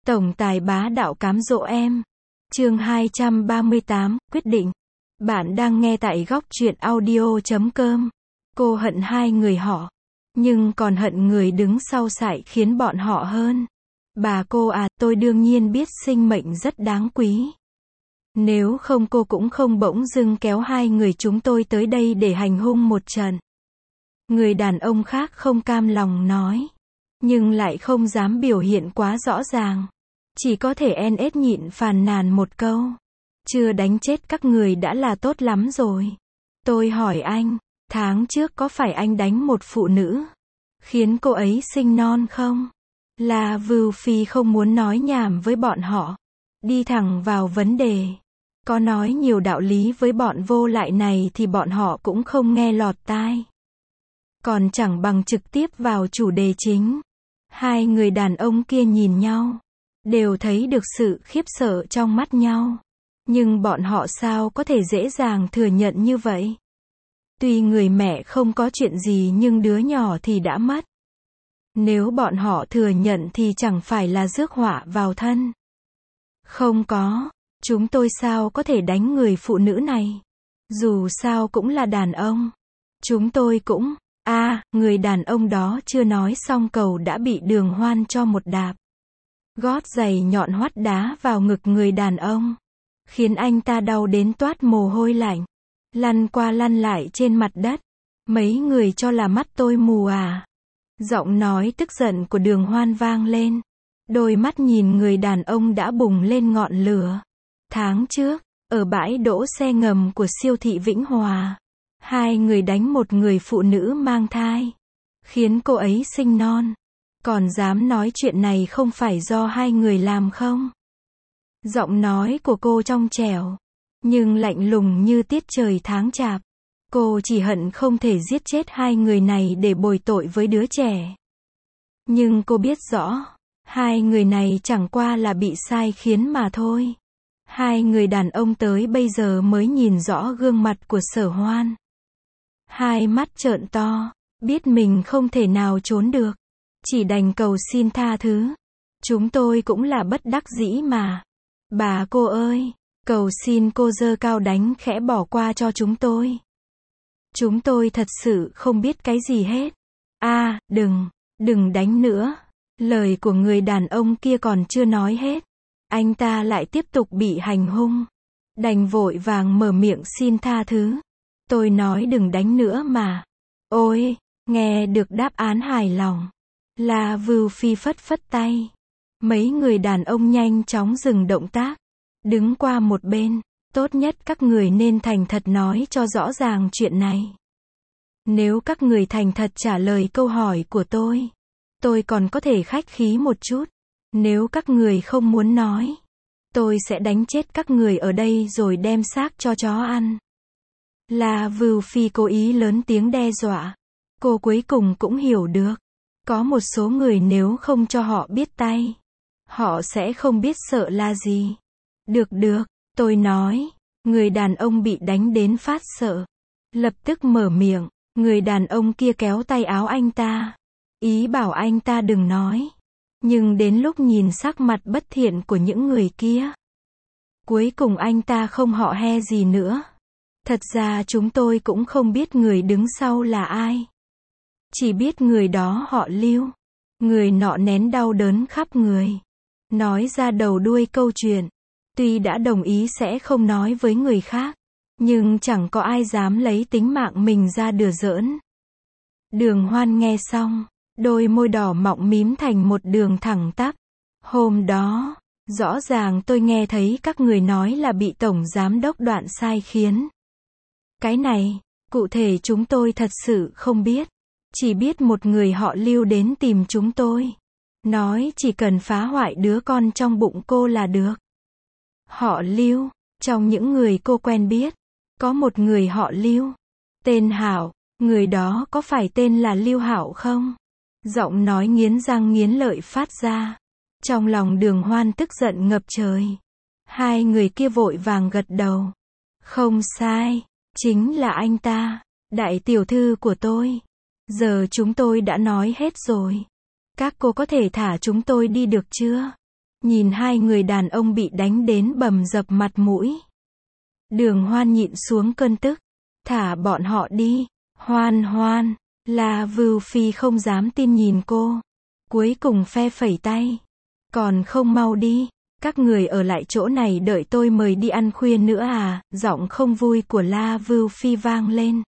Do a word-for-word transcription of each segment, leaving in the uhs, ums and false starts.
Tổng tài bá đạo cám dỗ em. Chương hai trăm ba mươi tám, quyết định. Bạn đang nghe tại góc truyện audio chấm com. Cô hận hai người họ, nhưng còn hận người đứng sau sải khiến bọn họ hơn. Bà cô à, tôi đương nhiên biết sinh mệnh rất đáng quý. Nếu không cô cũng không bỗng dưng kéo hai người chúng tôi tới đây để hành hung một trận. Người đàn ông khác không cam lòng nói, nhưng lại không dám biểu hiện quá rõ ràng. Chỉ có thể en ết nhịn phàn nàn một câu. Chưa đánh chết các người đã là tốt lắm rồi. Tôi hỏi anh, tháng trước có phải anh đánh một phụ nữ, khiến cô ấy sinh non không? La Vưu Phi không muốn nói nhảm với bọn họ. Đi thẳng vào vấn đề. Có nói nhiều đạo lý với bọn vô lại này thì bọn họ cũng không nghe lọt tai. Còn chẳng bằng trực tiếp vào chủ đề chính. Hai người đàn ông kia nhìn nhau, đều thấy được sự khiếp sợ trong mắt nhau. Nhưng bọn họ sao có thể dễ dàng thừa nhận như vậy? Tuy người mẹ không có chuyện gì nhưng đứa nhỏ thì đã mất. Nếu bọn họ thừa nhận thì chẳng phải là rước họa vào thân. Không có, chúng tôi sao có thể đánh người phụ nữ này? Dù sao cũng là đàn ông. Chúng tôi cũng, a à, người đàn ông đó chưa nói xong cầu đã bị Đường Hoan cho một đạp. Gót giày nhọn hoắt đá vào ngực người đàn ông, khiến anh ta đau đến toát mồ hôi lạnh, lăn qua lăn lại trên mặt đất. Mấy người cho là mắt tôi mù à? Giọng nói tức giận của Đường Hoan vang lên. Đôi mắt nhìn người đàn ông đã bùng lên ngọn lửa. Tháng trước, ở bãi đỗ xe ngầm của siêu thị Vĩnh Hòa, hai người đánh một người phụ nữ mang thai, khiến cô ấy sinh non. Còn dám nói chuyện này không phải do hai người làm không? Giọng nói của cô trong trẻo, nhưng lạnh lùng như tiết trời tháng chạp. Cô chỉ hận không thể giết chết hai người này để bồi tội với đứa trẻ. Nhưng cô biết rõ, hai người này chẳng qua là bị sai khiến mà thôi. Hai người đàn ông tới bây giờ mới nhìn rõ gương mặt của Sở Hoan. Hai mắt trợn to, biết mình không thể nào trốn được. Chỉ đành cầu xin tha thứ. Chúng tôi cũng là bất đắc dĩ mà. Bà cô ơi, cầu xin cô giơ cao đánh khẽ bỏ qua cho chúng tôi. Chúng tôi thật sự không biết cái gì hết. A, à, đừng, đừng đánh nữa. Lời của người đàn ông kia còn chưa nói hết, anh ta lại tiếp tục bị hành hung. Đành vội vàng mở miệng xin tha thứ. Tôi nói đừng đánh nữa mà. Ôi, nghe được đáp án hài lòng, La Vưu Phi phất phất tay. Mấy người đàn ông nhanh chóng dừng động tác, đứng qua một bên. Tốt nhất các người nên thành thật nói cho rõ ràng chuyện này. Nếu các người thành thật trả lời câu hỏi của tôi, tôi còn có thể khách khí một chút. Nếu các người không muốn nói, tôi sẽ đánh chết các người ở đây rồi đem xác cho chó ăn. La Vưu Phi cố ý lớn tiếng đe dọa. Cô cuối cùng cũng hiểu được, có một số người nếu không cho họ biết tay, họ sẽ không biết sợ là gì. Được được, tôi nói. Người đàn ông bị đánh đến phát sợ, lập tức mở miệng. Người đàn ông kia kéo tay áo anh ta, ý bảo anh ta đừng nói. Nhưng đến lúc nhìn sắc mặt bất thiện của những người kia, cuối cùng anh ta không họ he gì nữa. Thật ra chúng tôi cũng không biết người đứng sau là ai. Chỉ biết người đó họ Lưu. Người nọ nén đau đớn khắp người, nói ra đầu đuôi câu chuyện. Tuy đã đồng ý sẽ không nói với người khác, nhưng chẳng có ai dám lấy tính mạng mình ra đùa giỡn. Đường Hoan nghe xong, đôi môi đỏ mọng mím thành một đường thẳng tắp. Hôm đó, rõ ràng tôi nghe thấy các người nói là bị Tổng Giám Đốc Đoạn sai khiến. Cái này, cụ thể chúng tôi thật sự không biết. Chỉ biết một người họ Lưu đến tìm chúng tôi, nói chỉ cần phá hoại đứa con trong bụng cô là được. Họ Lưu, trong những người cô quen biết, có một người họ Lưu, tên Hảo. Người đó có phải tên là Lưu Hảo không? Giọng nói nghiến răng nghiến lợi phát ra. Trong lòng Đường Hoan tức giận ngập trời. Hai người kia vội vàng gật đầu. Không sai, chính là anh ta, đại tiểu thư của tôi. Giờ chúng tôi đã nói hết rồi. Các cô có thể thả chúng tôi đi được chưa? nhìn hai người đàn ông bị đánh đến bầm dập mặt mũi. Đường Hoan nhịn xuống cơn tức, thả bọn họ đi. Hoan Hoan, La Vưu Phi không dám tin nhìn cô, cuối cùng phe phẩy tay. Còn không mau đi, các người ở lại chỗ này đợi tôi mời đi ăn khuya nữa à, giọng không vui của La Vưu Phi vang lên.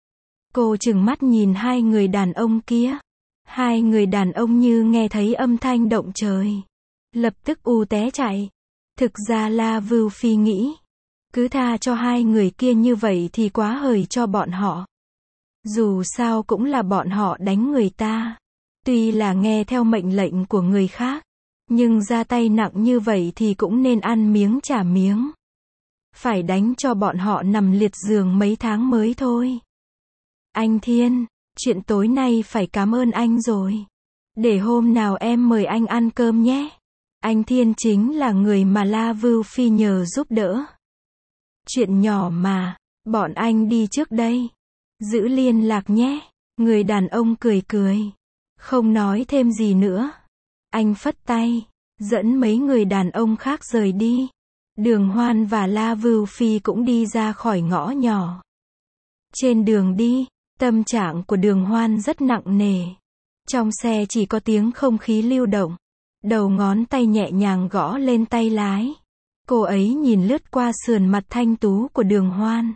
Cô trừng mắt nhìn hai người đàn ông kia. Hai người đàn ông như nghe thấy âm thanh động trời, lập tức u té chạy. Thực ra La Vưu Phi nghĩ, cứ tha cho hai người kia như vậy thì quá hời cho bọn họ. Dù sao cũng là bọn họ đánh người ta. Tuy là nghe theo mệnh lệnh của người khác, nhưng ra tay nặng như vậy thì cũng nên ăn miếng trả miếng. Phải đánh cho bọn họ nằm liệt giường mấy tháng mới thôi. Anh Thiên, chuyện tối nay phải cảm ơn anh rồi. Để hôm nào em mời anh ăn cơm nhé. Anh Thiên chính là người mà La Vưu Phi nhờ giúp đỡ. Chuyện nhỏ mà, bọn anh đi trước đây. Giữ liên lạc nhé. Người đàn ông cười cười, không nói thêm gì nữa. Anh phất tay, dẫn mấy người đàn ông khác rời đi. Đường Hoan và La Vưu Phi cũng đi ra khỏi ngõ nhỏ. Trên đường đi, tâm trạng của Đường Hoan rất nặng nề. Trong xe chỉ có tiếng không khí lưu động. Đầu ngón tay nhẹ nhàng gõ lên tay lái. Cô ấy nhìn lướt qua sườn mặt thanh tú của Đường Hoan.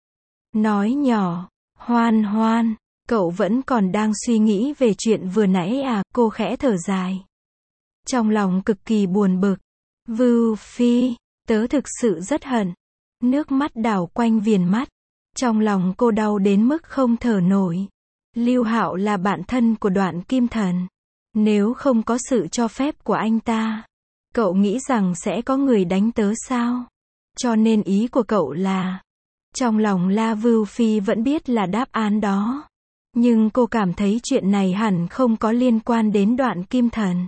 Nói nhỏ, Hoan Hoan, cậu vẫn còn đang suy nghĩ về chuyện vừa nãy à, cô khẽ thở dài. Trong lòng cực kỳ buồn bực. Vưu Phi, tớ thực sự rất hận. Nước mắt đảo quanh viền mắt. Trong lòng cô đau đến mức không thở nổi. Lưu Hạo là bạn thân của Đoạn Kim Thần. Nếu không có sự cho phép của anh ta, cậu nghĩ rằng sẽ có người đánh tớ sao? Cho nên ý của cậu là... Trong lòng La Vưu Phi vẫn biết là đáp án đó. Nhưng cô cảm thấy chuyện này hẳn không có liên quan đến Đoạn Kim Thần.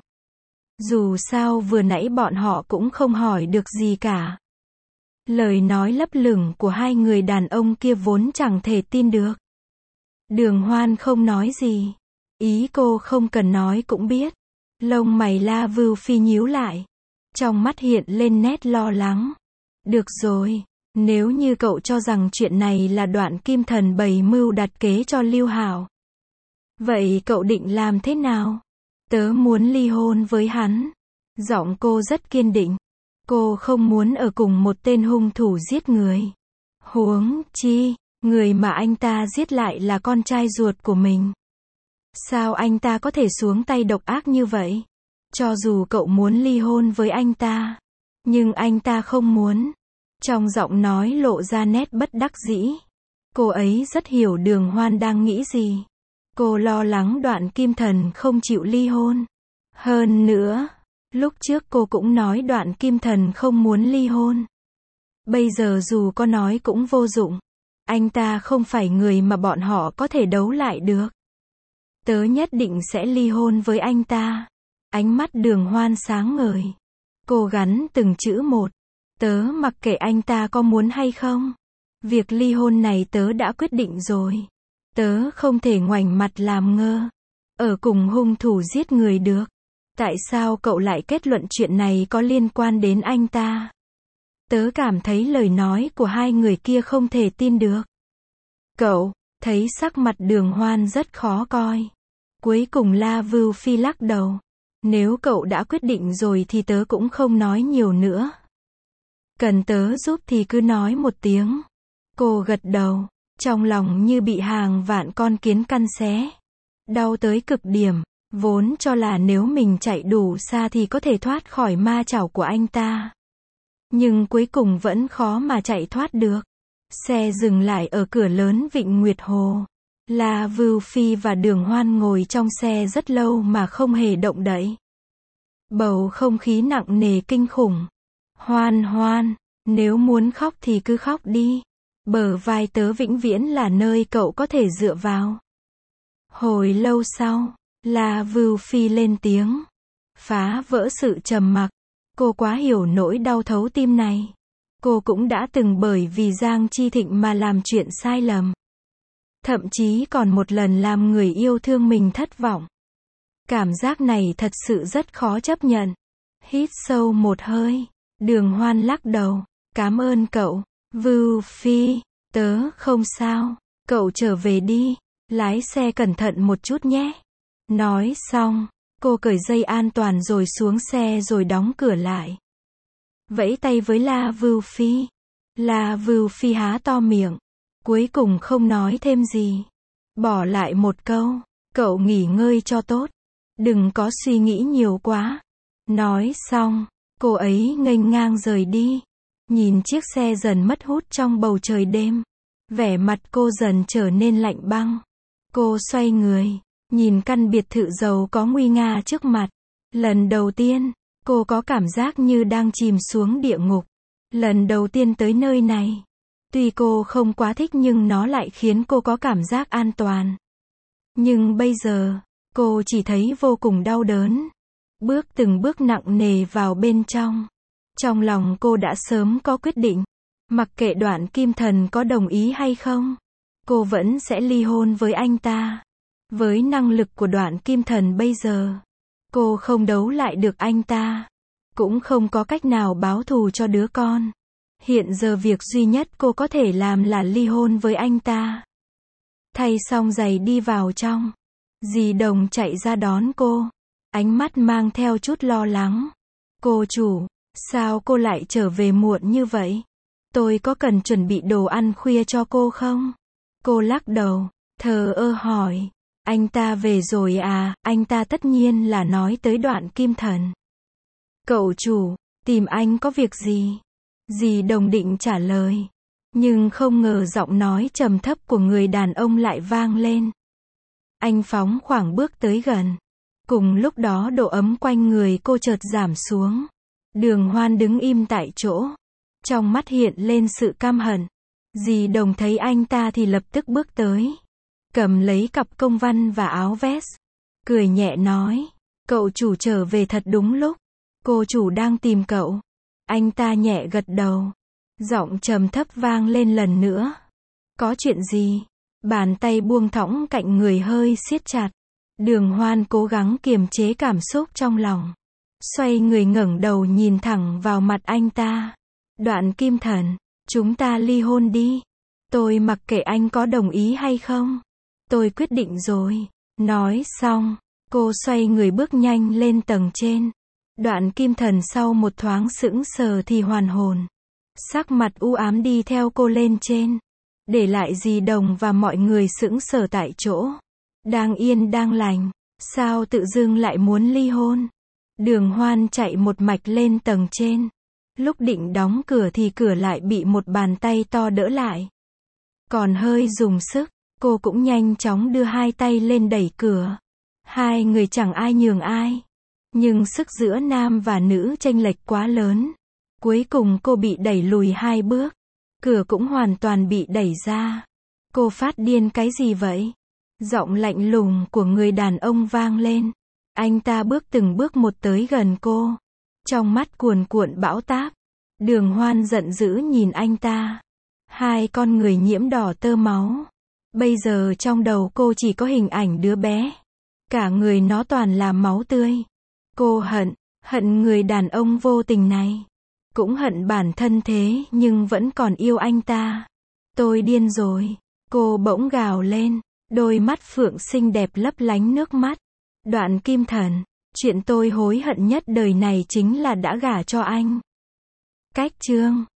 Dù sao vừa nãy bọn họ cũng không hỏi được gì cả. Lời nói lấp lửng của hai người đàn ông kia vốn chẳng thể tin được. Đường Hoan không nói gì. Ý cô không cần nói cũng biết. Lông mày La Vưu Phi nhíu lại. Trong mắt hiện lên nét lo lắng. Được rồi, nếu như cậu cho rằng chuyện này là Đoạn Kim Thần bày mưu đặt kế cho Lưu Hạo, vậy cậu định làm thế nào? Tớ muốn ly hôn với hắn. Giọng cô rất kiên định. Cô không muốn ở cùng một tên hung thủ giết người. Huống chi, người mà anh ta giết lại là con trai ruột của mình. Sao anh ta có thể xuống tay độc ác như vậy? Cho dù cậu muốn ly hôn với anh ta, nhưng anh ta không muốn. Trong giọng nói lộ ra nét bất đắc dĩ. Cô ấy rất hiểu Đường Hoan đang nghĩ gì. Cô lo lắng Đoạn Kim Thần không chịu ly hôn. Hơn nữa, lúc trước cô cũng nói Đoạn Kim Thần không muốn ly hôn. Bây giờ dù có nói cũng vô dụng. Anh ta không phải người mà bọn họ có thể đấu lại được. Tớ nhất định sẽ ly hôn với anh ta. Ánh mắt Đường Hoan sáng ngời. Cô gắn từng chữ một. Tớ mặc kệ anh ta có muốn hay không. Việc ly hôn này tớ đã quyết định rồi. Tớ không thể ngoảnh mặt làm ngơ. Ở cùng hung thủ giết người được. Tại sao cậu lại kết luận chuyện này có liên quan đến anh ta? Tớ cảm thấy lời nói của hai người kia không thể tin được. Cậu, thấy sắc mặt Đường Hoan rất khó coi. Cuối cùng La Vưu Phi lắc đầu. Nếu cậu đã quyết định rồi thì tớ cũng không nói nhiều nữa. Cần tớ giúp thì cứ nói một tiếng. Cô gật đầu, trong lòng như bị hàng vạn con kiến căn xé. Đau tới cực điểm, vốn cho là nếu mình chạy đủ xa thì có thể thoát khỏi ma chảo của anh ta. Nhưng cuối cùng vẫn khó mà chạy thoát được. Xe dừng lại ở cửa lớn Vịnh Nguyệt Hồ. La Vưu Phi và Đường Hoan ngồi trong xe rất lâu mà không hề động đậy. Bầu không khí nặng nề kinh khủng. Hoan Hoan, nếu muốn khóc thì cứ khóc đi. Bờ vai tớ vĩnh viễn là nơi cậu có thể dựa vào. Hồi lâu sau, La Vưu Phi lên tiếng. Phá vỡ sự trầm mặc. Cô quá hiểu nỗi đau thấu tim này. Cô cũng đã từng bởi vì Giang Chi Thịnh mà làm chuyện sai lầm. Thậm chí còn một lần làm người yêu thương mình thất vọng. Cảm giác này thật sự rất khó chấp nhận. Hít sâu một hơi. Đường Hoan lắc đầu. Cảm ơn cậu, Vưu Phi, tớ không sao, cậu trở về đi, lái xe cẩn thận một chút nhé. Nói xong, cô cởi dây an toàn rồi xuống xe rồi đóng cửa lại. Vẫy tay với La Vưu Phi. La Vưu Phi há to miệng, cuối cùng không nói thêm gì. Bỏ lại một câu, cậu nghỉ ngơi cho tốt, đừng có suy nghĩ nhiều quá. Nói xong, cô ấy nghênh ngang rời đi. Nhìn chiếc xe dần mất hút trong bầu trời đêm, vẻ mặt cô dần trở nên lạnh băng. Cô xoay người, nhìn căn biệt thự giàu có nguy nga trước mặt. Lần đầu tiên, cô có cảm giác như đang chìm xuống địa ngục. Lần đầu tiên tới nơi này, tuy cô không quá thích nhưng nó lại khiến cô có cảm giác an toàn. Nhưng bây giờ, cô chỉ thấy vô cùng đau đớn. Bước từng bước nặng nề vào bên trong. Trong lòng cô đã sớm có quyết định. Mặc kệ Đoạn Kim Thần có đồng ý hay không, cô vẫn sẽ ly hôn với anh ta. Với năng lực của Đoạn Kim Thần bây giờ, cô không đấu lại được anh ta. Cũng không có cách nào báo thù cho đứa con. Hiện giờ việc duy nhất cô có thể làm là ly hôn với anh ta. Thay xong giày đi vào trong. Dì Đồng chạy ra đón cô. Ánh mắt mang theo chút lo lắng. Cô chủ, sao cô lại trở về muộn như vậy? Tôi có cần chuẩn bị đồ ăn khuya cho cô không? Cô lắc đầu, thờ ơ hỏi. Anh ta về rồi à? Anh ta tất nhiên là nói tới Đoạn Kim Thần. Cậu chủ, tìm anh có việc gì? Dì Đồng định trả lời. Nhưng không ngờ giọng nói trầm thấp của người đàn ông lại vang lên. Anh phóng khoảng bước tới gần. Cùng lúc đó độ ấm quanh người cô chợt giảm xuống. Đường Hoan đứng im tại chỗ. Trong mắt hiện lên sự căm hận. Dì Đồng thấy anh ta thì lập tức bước tới. Cầm lấy cặp công văn và áo vest. Cười nhẹ nói. Cậu chủ trở về thật đúng lúc. Cô chủ đang tìm cậu. Anh ta nhẹ gật đầu. Giọng trầm thấp vang lên lần nữa. Có chuyện gì? Bàn tay buông thõng cạnh người hơi siết chặt. Đường Hoan cố gắng kiềm chế cảm xúc trong lòng. Xoay người ngẩng đầu nhìn thẳng vào mặt anh ta. Đoạn Kim Thần, chúng ta ly hôn đi. Tôi mặc kệ anh có đồng ý hay không. Tôi quyết định rồi. Nói xong, cô xoay người bước nhanh lên tầng trên. Đoạn Kim Thần sau một thoáng sững sờ thì hoàn hồn. Sắc mặt u ám đi theo cô lên trên. Để lại dì Đồng và mọi người sững sờ tại chỗ. Đang yên đang lành. Sao tự dưng lại muốn ly hôn? Đường Hoan chạy một mạch lên tầng trên. Lúc định đóng cửa thì cửa lại bị một bàn tay to đỡ lại. Còn hơi dùng sức, cô cũng nhanh chóng đưa hai tay lên đẩy cửa. Hai người chẳng ai nhường ai. Nhưng sức giữa nam và nữ chênh lệch quá lớn. Cuối cùng cô bị đẩy lùi hai bước. Cửa cũng hoàn toàn bị đẩy ra. Cô phát điên cái gì vậy? Giọng lạnh lùng của người đàn ông vang lên. Anh ta bước từng bước một tới gần cô. Trong mắt cuồn cuộn bão táp. Đường Hoan giận dữ nhìn anh ta. Hai con người nhiễm đỏ tơ máu. Bây giờ trong đầu cô chỉ có hình ảnh đứa bé. Cả người nó toàn là máu tươi. Cô hận, hận người đàn ông vô tình này. Cũng hận bản thân thế nhưng vẫn còn yêu anh ta. Tôi điên rồi. Cô bỗng gào lên. Đôi mắt phượng xinh đẹp lấp lánh nước mắt. Đoạn Kim Thần, chuyện tôi hối hận nhất đời này chính là đã gả cho anh. Cách chương